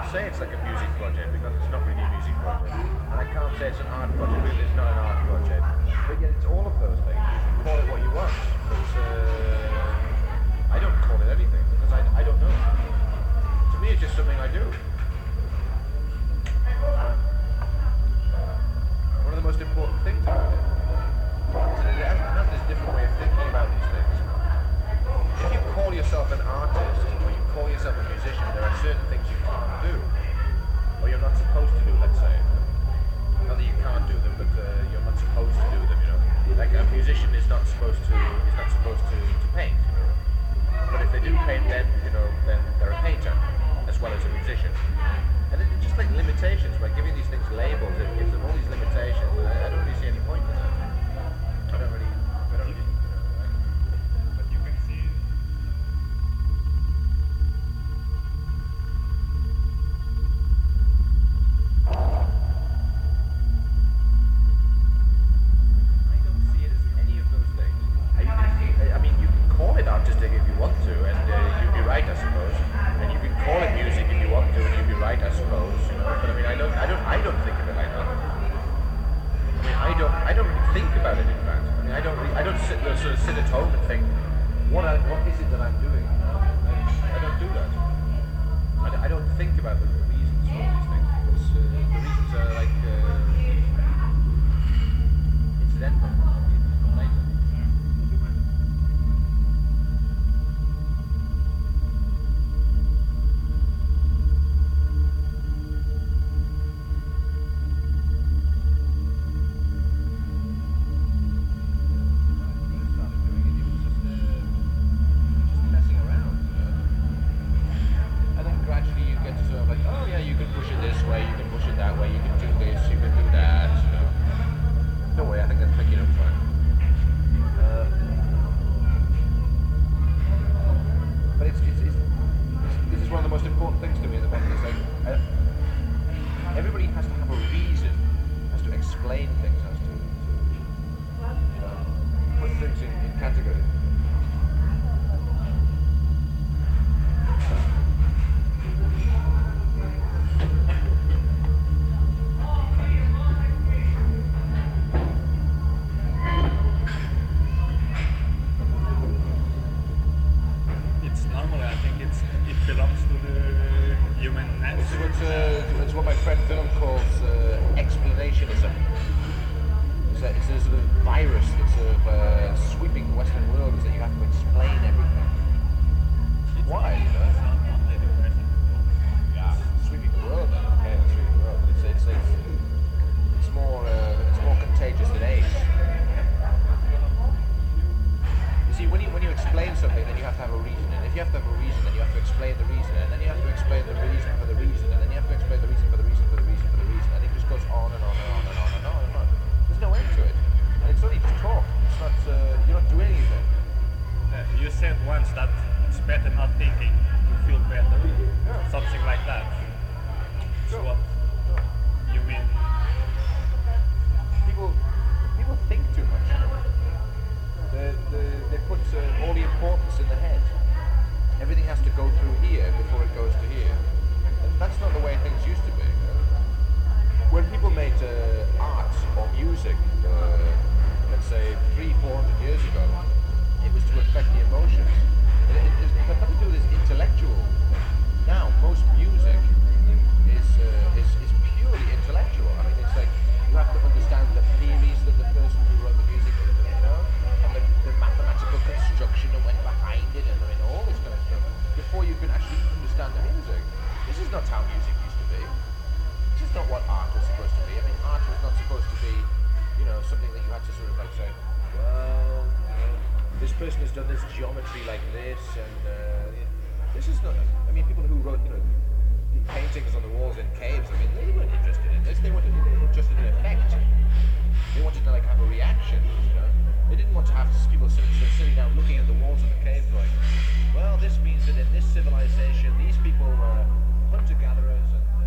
say it's like a music project because it's not really a music project, and I can't say it's an art project because it's not an art project. But yet it's all of those things. You can call it what you want. But I don't call it anything because I don't know. To me, it's just something I do. One of the most important things about it is that it has this different way of thinking about these things. If you call yourself an artist or you call yourself a musician, there are certain things you can't do, or you're not supposed to do. Let's say, not that you can't do them, but you're not supposed to do them. You know, like a musician is not supposed to paint. But if they do paint, then they're a painter as well as a musician. And it's just like limitations. By giving these things labels, it gives them all these limitations. And I don't really see any point in that. I don't really. But you can see. I don't see it as any of those things. I mean, you can call it artistic if you want to, and you'd be right, I suppose. And you can call it music if you want to, and you'd be right, I suppose. You know? But I mean, I don't think of it like that. I mean, I don't really think about it. In fact, I mean, I don't sit at home and think, what is it that I'm doing? I don't do that. I don't think about the reasons for all these things because the reasons are like incidental. Later. It's what my friend Philip calls explanationism. It's a sort of virus that's sort of sweeping the Western world, is that you have to explain everything. Why? You know? Yeah, sweeping the world. Okay, sweeping the world. It's more contagious than AIDS. You see, when you explain something, then you have to have a reason, and if you have to have a reason, then you have to explain the reason, and then you have to explain the reason for the reason, and then you have to explain the reason for the reason for the reason for the reason, and it just goes on and on and on and on and on and on. There's no end to it, and it's only just talk. It's not. You're not doing anything. You said once that it's better not thinking to feel better, something like that. So what you mean? People think too much. They put all the importance in the head. Everything has to go through here before it goes to here. And that's not the way things used to be. When people made art or music, let's say 300-400 years ago, it was to affect the emotions. It had nothing to do with this intellectual. Now, most music is purely intellectual. I mean, it's like you have to understand the theories that the person who wrote the music, and the mathematical construction that went behind it, and all this kind of stuff, before you can actually understand the music. This is not how music used to be. This is not what art was supposed to be. I mean, art was not supposed to be, something that you had to sort of like say, well, this person has done this geometry like this, and this is not. I mean, people who wrote, the paintings on the walls in caves. I mean, they weren't interested in this. They weren't interested in effect. They wanted to like have a reaction. They didn't want to have people sitting down looking at the walls of the cave going, well, this means that in this civilization, these people were hunter-gatherers and